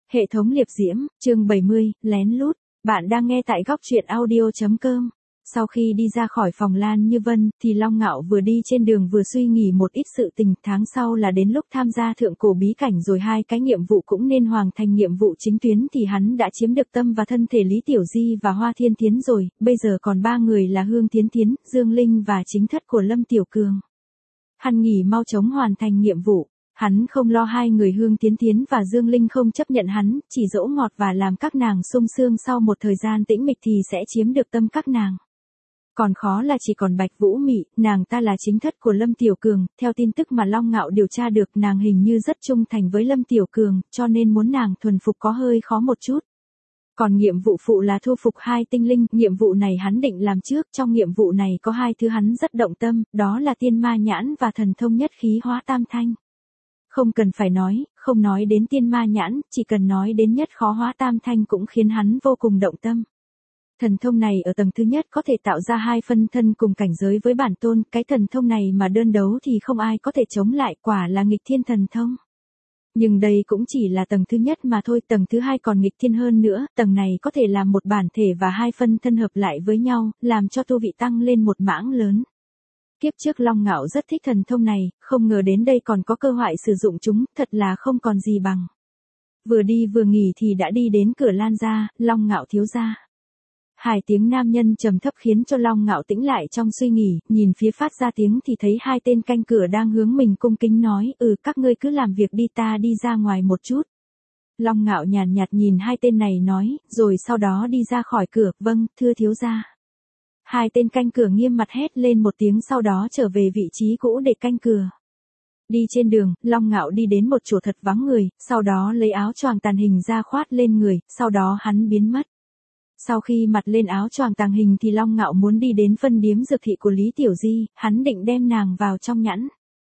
Hệ thống liệp diễm, chương 70, lén lút. Bạn đang nghe tại góc truyện audio.com. Sau khi đi ra khỏi phòng Lan Như Vân, thì Long Ngạo vừa đi trên đường vừa suy nghĩ một ít sự tình. Tháng sau là đến lúc tham gia thượng cổ bí cảnh rồi, hai cái nhiệm vụ cũng nên hoàn thành. Nhiệm vụ chính tuyến thì hắn đã chiếm được tâm và thân thể Lý Tiểu Di và Hoa Thiên Thiến rồi, bây giờ còn ba người là Hương Thiến Thiến, Dương Linh và chính thất của Lâm Tiểu Cường. Hắn nghỉ mau chóng hoàn thành nhiệm vụ. Hắn không lo hai người Hương Thiến Thiến và Dương Linh không chấp nhận hắn, chỉ dỗ ngọt và làm các nàng sung sướng, sau một thời gian tĩnh mịch thì sẽ chiếm được tâm các nàng. Còn khó là chỉ còn Bạch Vũ Mị, nàng ta là chính thất của Lâm Tiểu Cường, theo tin tức mà Long Ngạo điều tra được, nàng hình như rất trung thành với Lâm Tiểu Cường, cho nên muốn nàng thuần phục có hơi khó một chút. Còn nhiệm vụ phụ là thu phục hai tinh linh, nhiệm vụ này hắn định làm trước, trong nhiệm vụ này có hai thứ hắn rất động tâm, đó là tiên ma nhãn và thần thông nhất khí hóa tam thanh. Không cần phải nói, không nói đến tiên ma nhãn, chỉ cần nói đến nhất khó hóa tam thanh cũng khiến hắn vô cùng động tâm. Thần thông này ở tầng thứ nhất có thể tạo ra hai phân thân cùng cảnh giới với bản tôn, cái thần thông này mà đơn đấu thì không ai có thể chống lại, quả là nghịch thiên thần thông. Nhưng đây cũng chỉ là tầng thứ nhất mà thôi, tầng thứ hai còn nghịch thiên hơn nữa, tầng này có thể làm một bản thể và hai phân thân hợp lại với nhau, làm cho tu vị tăng lên một mảng lớn. Kiếp trước Long Ngạo rất thích thần thông này, không ngờ đến đây còn có cơ hội sử dụng chúng, thật là không còn gì bằng. Vừa đi vừa nghỉ thì đã đi đến cửa Lan gia, Long Ngạo thiếu gia. Hai tiếng nam nhân trầm thấp khiến cho Long Ngạo tĩnh lại trong suy nghĩ, nhìn phía phát ra tiếng thì thấy hai tên canh cửa đang hướng mình cung kính nói, các ngươi cứ làm việc đi, ta đi ra ngoài một chút. Long Ngạo nhàn nhạt nhìn hai tên này nói, rồi sau đó đi ra khỏi cửa, vâng, thưa thiếu gia. Hai tên canh cửa nghiêm mặt hét lên một tiếng, sau đó trở về vị trí cũ để canh cửa. Đi trên đường, Long Ngạo đi đến một chỗ thật vắng người, sau đó lấy áo choàng tàng hình ra khoát lên người, sau đó hắn biến mất. Sau khi mặc lên áo choàng tàng hình thì Long Ngạo muốn đi đến phân điếm dược thị của Lý Tiểu Di, hắn định đem nàng vào trong nhẫn.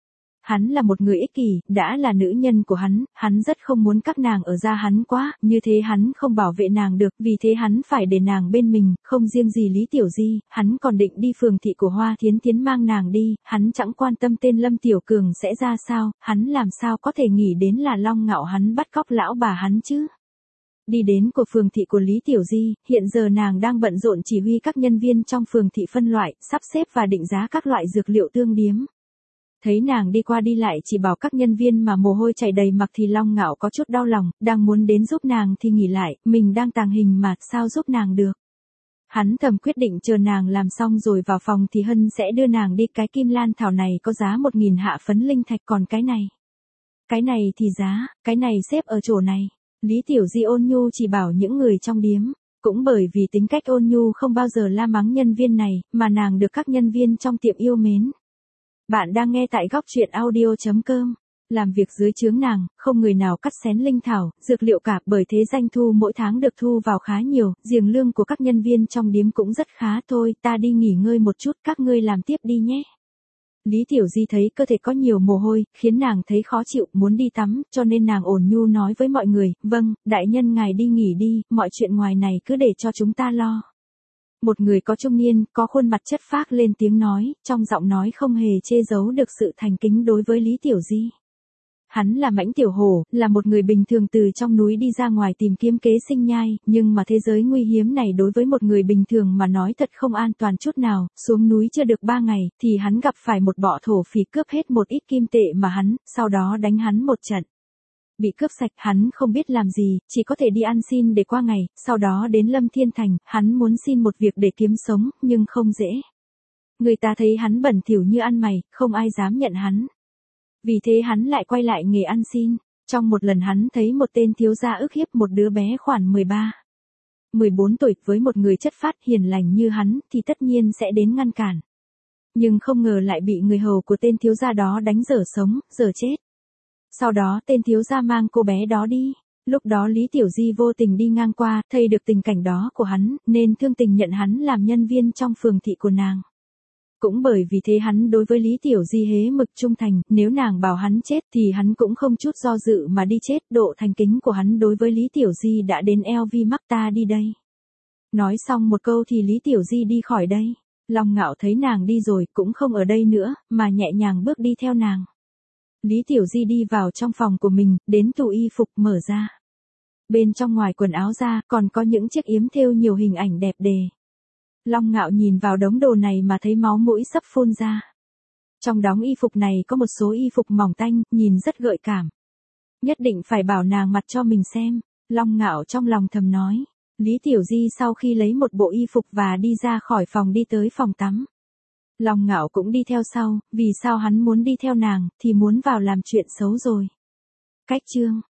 Hắn là một người ích kỷ, đã là nữ nhân của hắn rất không muốn các nàng ở gia hắn quá, như thế hắn không bảo vệ nàng được, vì thế hắn phải để nàng bên mình, không riêng gì Lý Tiểu Di, hắn còn định đi phường thị của Hoa Thiến Thiến mang nàng đi, hắn chẳng quan tâm tên Lâm Tiểu Cường sẽ ra sao, hắn làm sao có thể nghĩ đến là Long Ngạo hắn bắt cóc lão bà hắn chứ. Đi đến của phường thị của Lý Tiểu Di, hiện giờ nàng đang bận rộn chỉ huy các nhân viên trong phường thị phân loại, sắp xếp và định giá các loại dược liệu tương điếm. Thấy nàng đi qua đi lại chỉ bảo các nhân viên mà mồ hôi chảy đầy mặt thì Long Ngạo có chút đau lòng, đang muốn đến giúp nàng thì nghỉ lại, mình đang tàng hình mà, sao giúp nàng được. Hắn thầm quyết định chờ nàng làm xong rồi vào phòng thì Hân sẽ đưa nàng đi, cái kim lan thảo này có giá 1.000 hạ phấn linh thạch, còn cái này thì giá, cái này xếp ở chỗ này. Lý Tiểu Di ôn nhu chỉ bảo những người trong điếm, cũng bởi vì tính cách ôn nhu không bao giờ la mắng nhân viên này, mà nàng được các nhân viên trong tiệm yêu mến. Bạn đang nghe tại góc truyện audio.com. Làm việc dưới trướng nàng, không người nào cắt xén linh thảo, dược liệu cả, bởi thế doanh thu mỗi tháng được thu vào khá nhiều, riêng lương của các nhân viên trong điếm cũng rất khá. Thôi, ta đi nghỉ ngơi một chút, các ngươi làm tiếp đi nhé. Lý Tiểu Di thấy cơ thể có nhiều mồ hôi, khiến nàng thấy khó chịu, muốn đi tắm, cho nên nàng ôn nhu nói với mọi người, vâng, đại nhân ngài đi nghỉ đi, mọi chuyện ngoài này cứ để cho chúng ta lo. Một người có trung niên, có khuôn mặt chất phác lên tiếng nói, trong giọng nói không hề che giấu được sự thành kính đối với Lý Tiểu Di. Hắn là Mãnh Tiểu Hổ, là một người bình thường từ trong núi đi ra ngoài tìm kiếm kế sinh nhai, nhưng mà thế giới nguy hiểm này đối với một người bình thường mà nói thật không an toàn chút nào. Xuống núi chưa được 3 ngày, thì hắn gặp phải một bọ thổ phỉ cướp hết một ít kim tệ mà hắn, sau đó đánh hắn một trận. Bị cướp sạch, hắn không biết làm gì, chỉ có thể đi ăn xin để qua ngày, sau đó đến Lâm Thiên Thành, hắn muốn xin một việc để kiếm sống, nhưng không dễ. Người ta thấy hắn bẩn thỉu như ăn mày, không ai dám nhận hắn. Vì thế hắn lại quay lại nghề ăn xin. Trong một lần hắn thấy một tên thiếu gia ức hiếp một đứa bé khoảng 14 tuổi với một người chất phác hiền lành như hắn thì tất nhiên sẽ đến ngăn cản. Nhưng không ngờ lại bị người hầu của tên thiếu gia đó đánh dở sống, dở chết. Sau đó tên thiếu gia mang cô bé đó đi. Lúc đó Lý Tiểu Di vô tình đi ngang qua, thấy được tình cảnh đó của hắn, nên thương tình nhận hắn làm nhân viên trong phường thị của nàng. Cũng bởi vì thế hắn đối với Lý Tiểu Di hế mực trung thành, nếu nàng bảo hắn chết thì hắn cũng không chút do dự mà đi chết, độ thành kính của hắn đối với Lý Tiểu Di đã đến eo vi mắc, ta đi đây. Nói xong một câu thì Lý Tiểu Di đi khỏi đây. Long Ngạo thấy nàng đi rồi cũng không ở đây nữa, mà nhẹ nhàng bước đi theo nàng. Lý Tiểu Di đi vào trong phòng của mình, đến tủ y phục mở ra. Bên trong ngoài quần áo ra, còn có những chiếc yếm thêu nhiều hình ảnh đẹp đề. Long Ngạo nhìn vào đống đồ này mà thấy máu mũi sắp phun ra. Trong đống y phục này có một số y phục mỏng tanh, nhìn rất gợi cảm. Nhất định phải bảo nàng mặc cho mình xem, Long Ngạo trong lòng thầm nói. Lý Tiểu Di sau khi lấy một bộ y phục và đi ra khỏi phòng đi tới phòng tắm. Long Ngạo cũng đi theo sau, vì sao hắn muốn đi theo nàng, thì muốn vào làm chuyện xấu rồi. Cách chương